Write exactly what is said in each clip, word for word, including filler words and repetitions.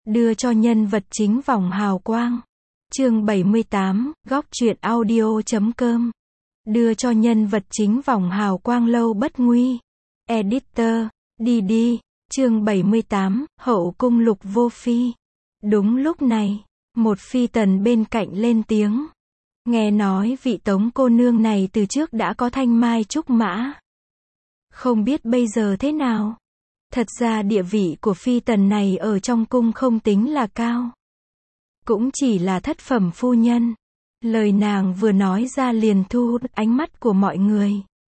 đưa cho nhân vật chính vòng hào quang. Chương bảy mươi tám, góc truyện audio chấm com. Đưa cho nhân vật chính vòng hào quang lâu bất nguy. Editor, đi đi. Chương bảy mươi tám, hậu cung Lục Vô Phi. Đúng lúc này, một phi tần bên cạnh lên tiếng. Nghe nói vị Tống cô nương này từ trước đã có thanh mai trúc mã. Không biết bây giờ thế nào? Thật ra địa vị của phi tần này ở trong cung không tính là cao. Cũng chỉ là thất phẩm phu nhân. Lời nàng vừa nói ra liền thu hút ánh mắt của mọi người.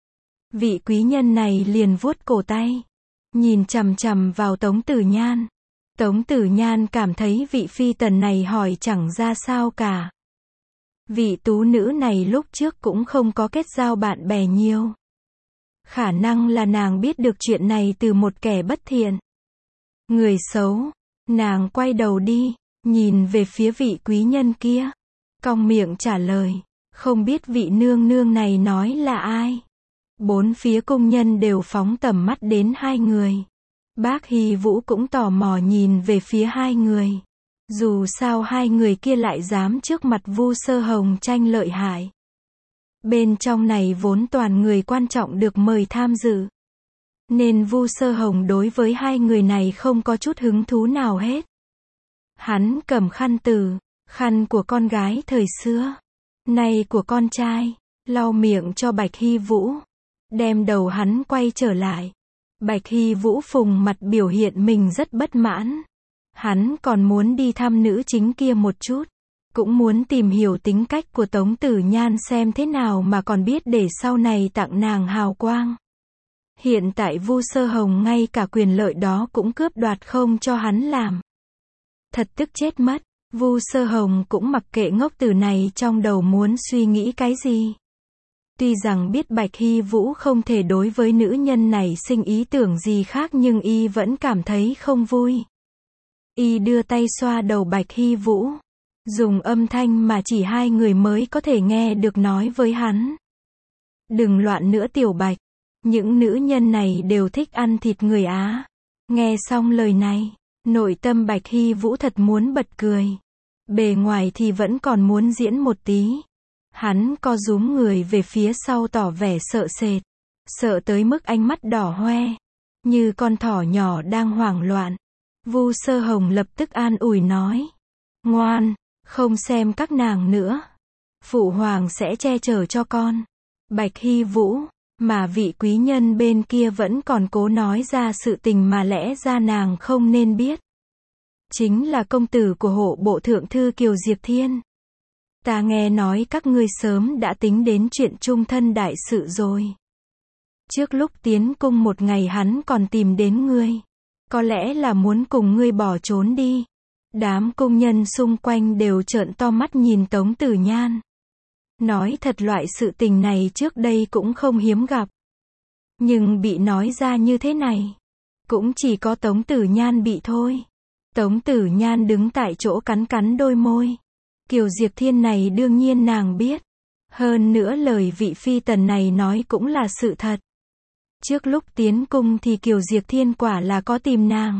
Vị quý nhân này liền vuốt cổ tay, nhìn chằm chằm vào Tống Tử Nhan. Tống Tử Nhan cảm thấy vị phi tần này hỏi chẳng ra sao cả. Vị tú nữ này lúc trước cũng không có kết giao bạn bè nhiều. Khả năng là nàng biết được chuyện này từ một kẻ bất thiện. Người xấu. Nàng quay đầu đi, nhìn về phía vị quý nhân kia. Cong miệng trả lời. Không biết vị nương nương này nói là ai. Bốn phía cung nhân đều phóng tầm mắt đến hai người. Bác Hy Vũ cũng tò mò nhìn về phía hai người. Dù sao hai người kia lại dám trước mặt Vu Sơ Hồng tranh lợi hại. Bên trong này vốn toàn người quan trọng được mời tham dự. Nên Vu Sơ Hồng đối với hai người này không có chút hứng thú nào hết. Hắn cầm khăn từ, khăn của con gái thời xưa, nay của con trai, lau miệng cho Bạch Hy Vũ. Đem đầu hắn quay trở lại. Bạch Hy Vũ phùng mặt biểu hiện mình rất bất mãn. Hắn còn muốn đi thăm nữ chính kia một chút. Cũng muốn tìm hiểu tính cách của Tống Tử Nhan xem thế nào mà còn biết để sau này tặng nàng hào quang. Hiện tại Vu Sơ Hồng ngay cả quyền lợi đó cũng cướp đoạt không cho hắn làm. Thật tức chết mất. Vu Sơ Hồng cũng mặc kệ ngốc tử này trong đầu muốn suy nghĩ cái gì. Tuy rằng biết Bạch Hy Vũ không thể đối với nữ nhân này sinh ý tưởng gì khác nhưng y vẫn cảm thấy không vui. Y đưa tay xoa đầu Bạch Hy Vũ. Dùng âm thanh mà chỉ hai người mới có thể nghe được nói với hắn. Đừng loạn nữa Tiểu Bạch. Những nữ nhân này đều thích ăn thịt người Á. Nghe xong lời này, nội tâm Bạch Hy Vũ thật muốn bật cười. Bề ngoài thì vẫn còn muốn diễn một tí. Hắn co rúm người về phía sau tỏ vẻ sợ sệt. Sợ tới mức ánh mắt đỏ hoe. Như con thỏ nhỏ đang hoảng loạn. Vu Sơ Hồng lập tức an ủi nói. Ngoan, không xem các nàng nữa. Phụ hoàng sẽ che chở cho con. Bạch Hy Vũ, mà vị quý nhân bên kia vẫn còn cố nói ra sự tình mà lẽ ra nàng không nên biết. Chính là công tử của hộ bộ thượng thư Kiều Diệp Thiên. Ta nghe nói các ngươi sớm đã tính đến chuyện chung thân đại sự rồi. Trước lúc tiến cung một ngày hắn còn tìm đến ngươi. Có lẽ là muốn cùng ngươi bỏ trốn đi. Đám công nhân xung quanh đều trợn to mắt nhìn Tống Tử Nhan. Nói thật loại sự tình này trước đây cũng không hiếm gặp. Nhưng bị nói ra như thế này, cũng chỉ có Tống Tử Nhan bị thôi. Tống Tử Nhan đứng tại chỗ cắn cắn đôi môi. Kiều Diệp Thiên này đương nhiên nàng biết. Hơn nữa lời vị phi tần này nói cũng là sự thật. Trước lúc tiến cung thì Kiều Diệp Thiên quả là có tìm nàng.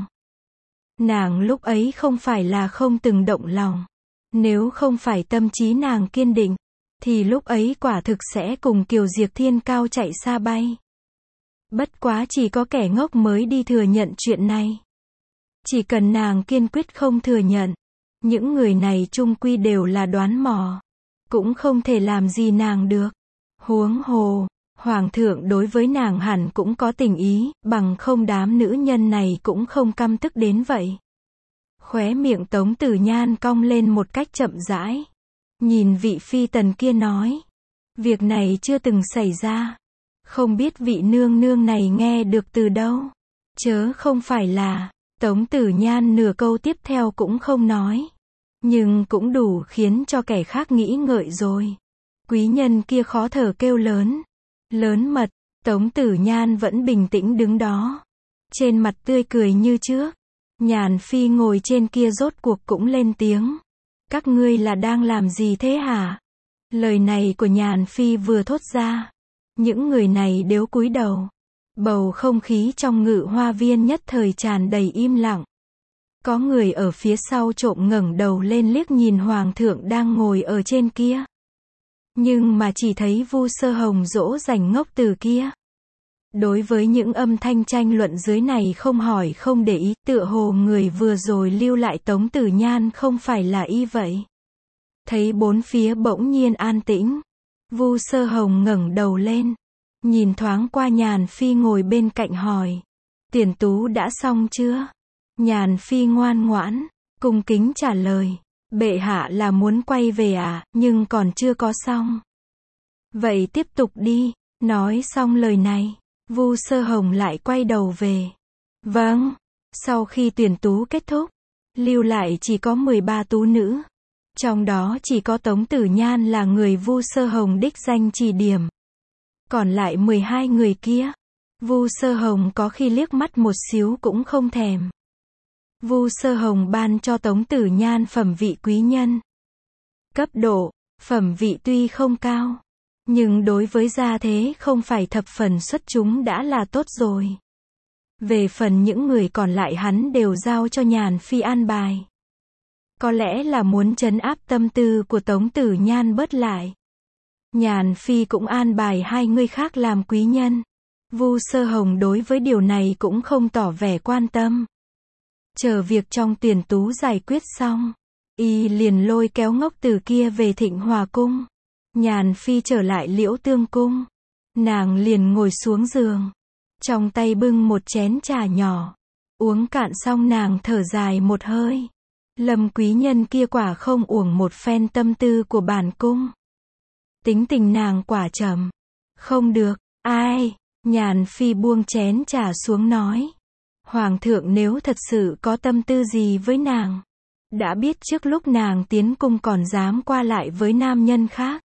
Nàng lúc ấy không phải là không từng động lòng. Nếu không phải tâm trí nàng kiên định, thì lúc ấy quả thực sẽ cùng Kiều Diệp Thiên cao chạy xa bay. Bất quá chỉ có kẻ ngốc mới đi thừa nhận chuyện này. Chỉ cần nàng kiên quyết không thừa nhận, những người này chung quy đều là đoán mò. Cũng không thể làm gì nàng được. Huống hồ, Hoàng thượng đối với nàng hẳn cũng có tình ý, bằng không đám nữ nhân này cũng không căm tức đến vậy. Khóe miệng Tống Tử Nhan cong lên một cách chậm rãi. Nhìn vị phi tần kia nói. Việc này chưa từng xảy ra. Không biết vị nương nương này nghe được từ đâu. Chớ không phải là. Tống Tử Nhan nửa câu tiếp theo cũng không nói. Nhưng cũng đủ khiến cho kẻ khác nghĩ ngợi rồi. Quý nhân kia khó thở kêu lớn. Lớn mật. Tống Tử Nhan vẫn bình tĩnh đứng đó. Trên mặt tươi cười như trước. Nhàn Phi ngồi trên kia rốt cuộc cũng lên tiếng. Các ngươi là đang làm gì thế hả? Lời này của Nhàn Phi vừa thốt ra. Những người này đều cúi đầu. Bầu không khí trong Ngự Hoa Viên nhất thời tràn đầy im lặng. Có người ở phía sau trộm ngẩng đầu lên liếc nhìn hoàng thượng đang ngồi ở trên kia. Nhưng mà chỉ thấy Vu Sơ Hồng dỗ dành ngốc từ kia. Đối với những âm thanh tranh luận dưới này không hỏi không để ý, tựa hồ người vừa rồi lưu lại Tống Tử Nhan không phải là y vậy. Thấy bốn phía bỗng nhiên an tĩnh, Vu Sơ Hồng ngẩng đầu lên, nhìn thoáng qua Nhàn Phi ngồi bên cạnh hỏi, Tiền Tú đã xong chưa? Nhàn Phi ngoan ngoãn, cung kính trả lời, bệ hạ là muốn quay về à, nhưng còn chưa có xong. Vậy tiếp tục đi. Nói xong lời này, Vu Sơ Hồng lại quay đầu về. Vâng. Sau khi tuyển tú kết thúc, lưu lại chỉ có mười ba tú nữ. Trong đó chỉ có Tống Tử Nhan là người Vu Sơ Hồng đích danh chỉ điểm. Còn lại mười hai người kia, Vu Sơ Hồng có khi liếc mắt một xíu cũng không thèm. Vu Sơ Hồng ban cho Tống Tử Nhan phẩm vị quý nhân. Cấp độ, phẩm vị tuy không cao, nhưng đối với gia thế không phải thập phần xuất chúng đã là tốt rồi. Về phần những người còn lại hắn đều giao cho Nhàn Phi an bài. Có lẽ là muốn trấn áp tâm tư của Tống Tử Nhan bớt lại. Nhàn Phi cũng an bài hai người khác làm quý nhân. Vu Sơ Hồng đối với điều này cũng không tỏ vẻ quan tâm. Chờ việc trong tuyển tú giải quyết xong, y liền lôi kéo ngốc từ kia về Thịnh Hòa Cung. Nhàn Phi trở lại Liễu Tương Cung. Nàng liền ngồi xuống giường, trong tay bưng một chén trà nhỏ. Uống cạn xong nàng thở dài một hơi. Lâm quý nhân kia quả không uổng một phen tâm tư của bản cung. Tính tình nàng quả trầm. Không được, ai? Nhàn Phi buông chén trà xuống nói. Hoàng thượng nếu thật sự có tâm tư gì với nàng, đã biết trước lúc nàng tiến cung còn dám qua lại với nam nhân khác.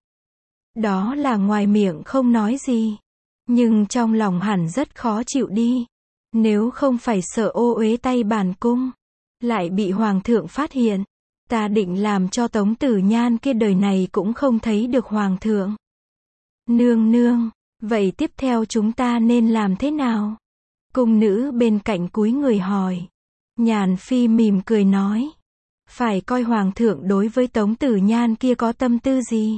Đó là ngoài miệng không nói gì, nhưng trong lòng hẳn rất khó chịu đi. Nếu không phải sợ ô uế tay bản cung, lại bị hoàng thượng phát hiện, ta định làm cho Tống Tử Nhan kia đời này cũng không thấy được hoàng thượng. Nương nương, vậy tiếp theo chúng ta nên làm thế nào? Cung nữ bên cạnh cúi người hỏi. Nhàn Phi mỉm cười nói, phải coi hoàng thượng đối với Tống Tử Nhan kia có tâm tư gì,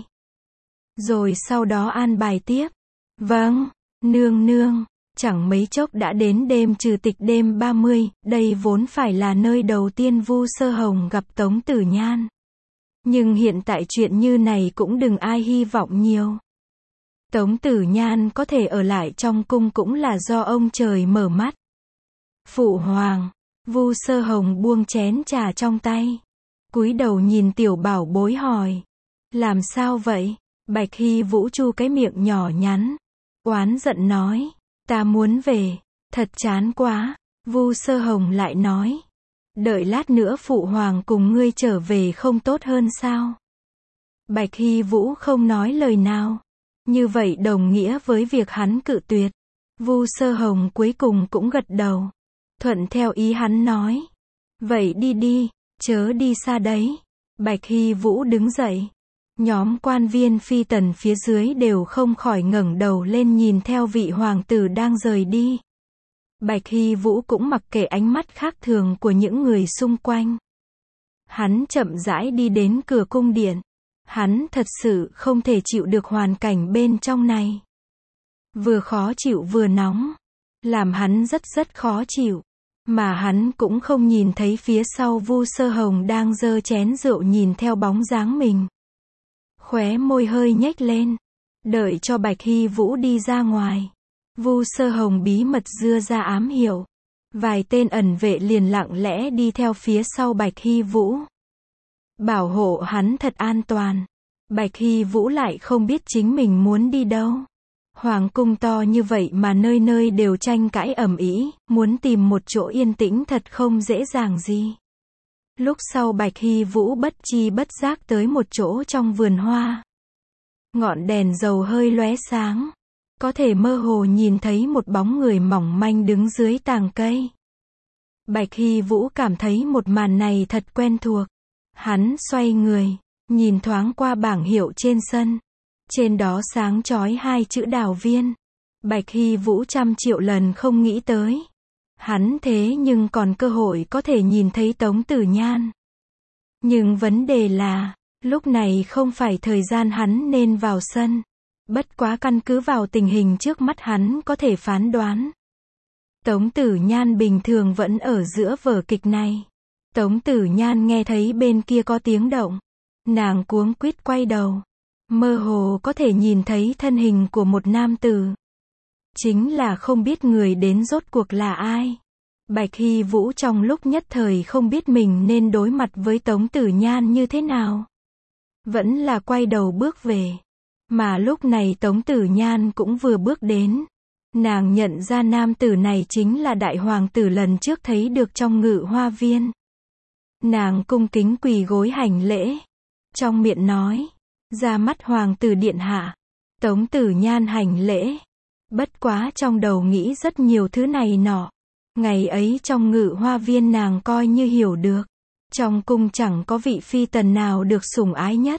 rồi sau đó an bài tiếp. Vâng, nương nương. Chẳng mấy chốc đã đến đêm trừ tịch đêm ba mươi, đây vốn phải là nơi đầu tiên Vu Sơ Hồng gặp Tống Tử Nhan. Nhưng hiện tại chuyện như này cũng đừng ai hy vọng nhiều. Tống Tử Nhan có thể ở lại trong cung cũng là do ông trời mở mắt. Phụ hoàng, Vu Sơ Hồng buông chén trà trong tay, cúi đầu nhìn tiểu bảo bối hỏi. Làm sao vậy? Bạch Hy Vũ chu cái miệng nhỏ nhắn, oán giận nói. Ta muốn về, thật chán quá. Vu Sơ Hồng lại nói. Đợi lát nữa phụ hoàng cùng ngươi trở về không tốt hơn sao? Bạch Hy Vũ không nói lời nào. Như vậy đồng nghĩa với việc hắn cự tuyệt. Vu Sơ Hồng cuối cùng cũng gật đầu, thuận theo ý hắn nói. Vậy đi đi, chớ đi xa đấy. Bạch Hy Vũ đứng dậy. Nhóm quan viên phi tần phía dưới đều không khỏi ngẩng đầu lên nhìn theo vị hoàng tử đang rời đi. Bạch Hy Vũ cũng mặc kệ ánh mắt khác thường của những người xung quanh. Hắn chậm rãi đi đến cửa cung điện. Hắn thật sự không thể chịu được hoàn cảnh bên trong này. Vừa khó chịu vừa nóng, làm hắn rất rất khó chịu. Mà hắn cũng không nhìn thấy phía sau Vu Sơ Hồng đang giơ chén rượu nhìn theo bóng dáng mình. Khóe môi hơi nhếch lên, đợi cho Bạch Hy Vũ đi ra ngoài. Vu Sơ Hồng bí mật dưa ra ám hiệu. Vài tên ẩn vệ liền lặng lẽ đi theo phía sau Bạch Hy Vũ, bảo hộ hắn thật an toàn. Bạch Hy Vũ lại không biết chính mình muốn đi đâu. Hoàng cung to như vậy mà nơi nơi đều tranh cãi ầm ĩ, muốn tìm một chỗ yên tĩnh thật không dễ dàng gì. Lúc sau Bạch Hy Vũ bất chi bất giác tới một chỗ trong vườn hoa. Ngọn đèn dầu hơi lóe sáng, có thể mơ hồ nhìn thấy một bóng người mỏng manh đứng dưới tàng cây. Bạch Hy Vũ cảm thấy một màn này thật quen thuộc. Hắn xoay người, nhìn thoáng qua bảng hiệu trên sân. Trên đó sáng chói hai chữ Đào Viên. Bạch Hy Vũ trăm triệu lần không nghĩ tới. Hắn thế nhưng còn cơ hội có thể nhìn thấy Tống Tử Nhan. Nhưng vấn đề là, lúc này không phải thời gian hắn nên vào sân. Bất quá căn cứ vào tình hình trước mắt hắn có thể phán đoán. Tống Tử Nhan bình thường vẫn ở giữa vở kịch này. Tống Tử Nhan nghe thấy bên kia có tiếng động. Nàng cuống quýt quay đầu. Mơ hồ có thể nhìn thấy thân hình của một nam tử. Chính là không biết người đến rốt cuộc là ai. Bạch Hy Vũ trong lúc nhất thời không biết mình nên đối mặt với Tống Tử Nhan như thế nào. Vẫn là quay đầu bước về. Mà lúc này Tống Tử Nhan cũng vừa bước đến. Nàng nhận ra nam tử này chính là đại hoàng tử lần trước thấy được trong Ngự Hoa Viên. Nàng cung kính quỳ gối hành lễ. Trong miệng nói, ra mắt hoàng tử điện hạ. Tống Tử Nhan hành lễ. Bất quá trong đầu nghĩ rất nhiều thứ này nọ. Ngày ấy trong Ngự Hoa Viên nàng coi như hiểu được. Trong cung chẳng có vị phi tần nào được sủng ái nhất.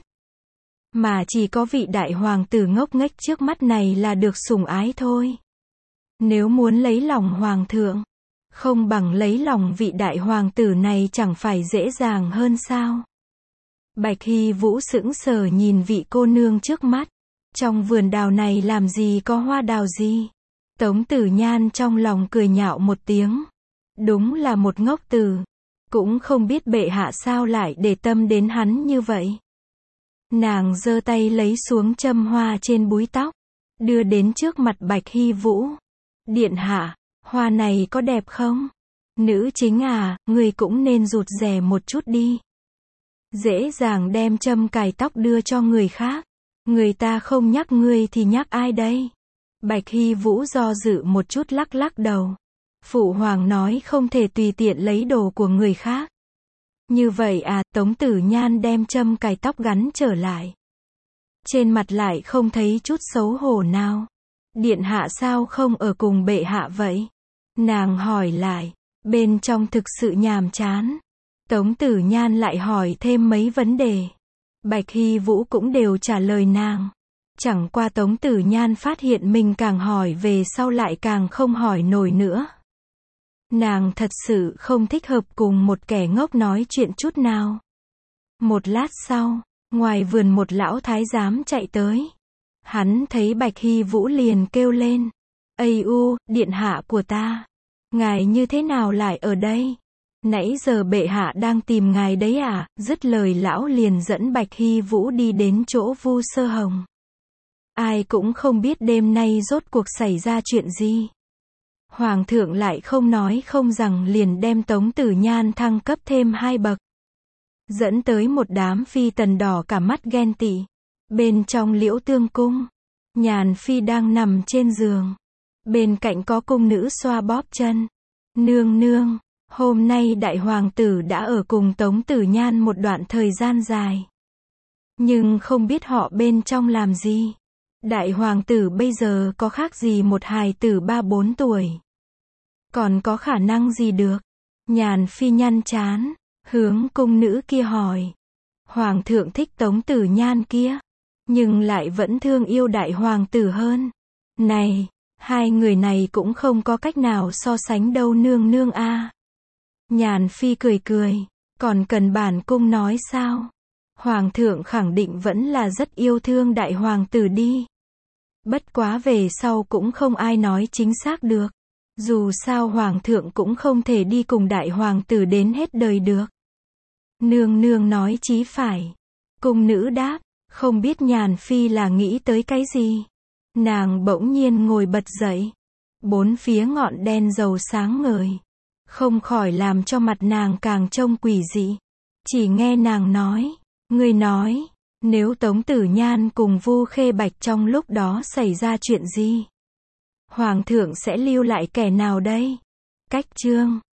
Mà chỉ có vị đại hoàng tử ngốc nghếch trước mắt này là được sủng ái thôi. Nếu muốn lấy lòng hoàng thượng, không bằng lấy lòng vị đại hoàng tử này chẳng phải dễ dàng hơn sao. Bạch Hy Vũ sững sờ nhìn vị cô nương trước mắt. Trong vườn đào này làm gì có hoa đào gì. Tống Tử Nhan trong lòng cười nhạo một tiếng. Đúng là một ngốc tử. Cũng không biết bệ hạ sao lại để tâm đến hắn như vậy. Nàng giơ tay lấy xuống châm hoa trên búi tóc. Đưa đến trước mặt Bạch Hy Vũ. Điện hạ, hoa này có đẹp không? Nữ chính à, người cũng nên rụt rè một chút đi. Dễ dàng đem châm cài tóc đưa cho người khác. Người ta không nhắc ngươi thì nhắc ai đây? Bạch Hy Vũ do dự một chút lắc lắc đầu. Phụ hoàng nói không thể tùy tiện lấy đồ của người khác. Như vậy à, Tống Tử Nhan đem châm cài tóc gắn trở lại. Trên mặt lại không thấy chút xấu hổ nào. Điện hạ sao không ở cùng bệ hạ vậy? Nàng hỏi lại. Bên trong thực sự nhàm chán. Tống Tử Nhan lại hỏi thêm mấy vấn đề. Bạch Hy Vũ cũng đều trả lời nàng. Chẳng qua Tống Tử Nhan phát hiện mình càng hỏi về sau lại càng không hỏi nổi nữa. Nàng thật sự không thích hợp cùng một kẻ ngốc nói chuyện chút nào. Một lát sau, ngoài vườn một lão thái giám chạy tới. Hắn thấy Bạch Hy Vũ liền kêu lên. Ây u, điện hạ của ta. Ngài như thế nào lại ở đây? Nãy giờ bệ hạ đang tìm ngài đấy à? Dứt lời lão liền dẫn Bạch Hy Vũ đi đến chỗ Vu Sơ Hồng. Ai cũng không biết đêm nay rốt cuộc xảy ra chuyện gì. Hoàng thượng lại không nói không rằng liền đem Tống Tử Nhan thăng cấp thêm hai bậc. Dẫn tới một đám phi tần đỏ cả mắt ghen tị. Bên trong Liễu Tương Cung, Nhàn Phi đang nằm trên giường. Bên cạnh có cung nữ xoa bóp chân. Nương nương, hôm nay đại hoàng tử đã ở cùng Tống Tử Nhan một đoạn thời gian dài. Nhưng không biết họ bên trong làm gì. Đại hoàng tử bây giờ có khác gì một hài tử ba bốn tuổi. Còn có khả năng gì được? Nhàn Phi nhăn chán, hướng cung nữ kia hỏi. Hoàng thượng thích Tống Tử Nhan kia, nhưng lại vẫn thương yêu đại hoàng tử hơn. Này, hai người này cũng không có cách nào so sánh đâu nương nương a. Nhàn Phi cười cười, còn cần bản cung nói sao? Hoàng thượng khẳng định vẫn là rất yêu thương đại hoàng tử đi. Bất quá về sau cũng không ai nói chính xác được. Dù sao hoàng thượng cũng không thể đi cùng đại hoàng tử đến hết đời được. Nương nương nói chí phải. Cung nữ đáp, không biết Nhàn Phi là nghĩ tới cái gì. Nàng bỗng nhiên ngồi bật dậy. Bốn phía ngọn đen dầu sáng ngời. Không khỏi làm cho mặt nàng càng trông quỷ dị. Chỉ nghe nàng nói, người nói, nếu Tống Tử Nhan cùng Vu Khê Bạch trong lúc đó xảy ra chuyện gì? Hoàng thượng sẽ lưu lại kẻ nào đây? Cách chương